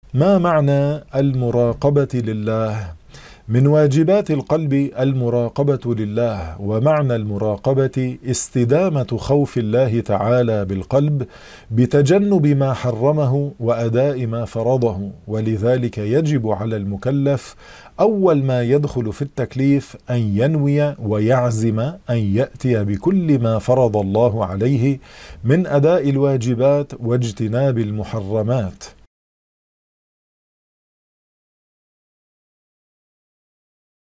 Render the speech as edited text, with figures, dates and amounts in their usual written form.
ما معنى المراقبة لله؟ من واجبات القلب المراقبة لله، ومعنى المراقبة استدامة خوف الله تعالى بالقلب بتجنب ما حرمه وأداء ما فرضه. ولذلك يجب على المكلف أول ما يدخل في التكليف أن ينوي ويعزم أن يأتي بكل ما فرض الله عليه من أداء الواجبات واجتناب المحرمات.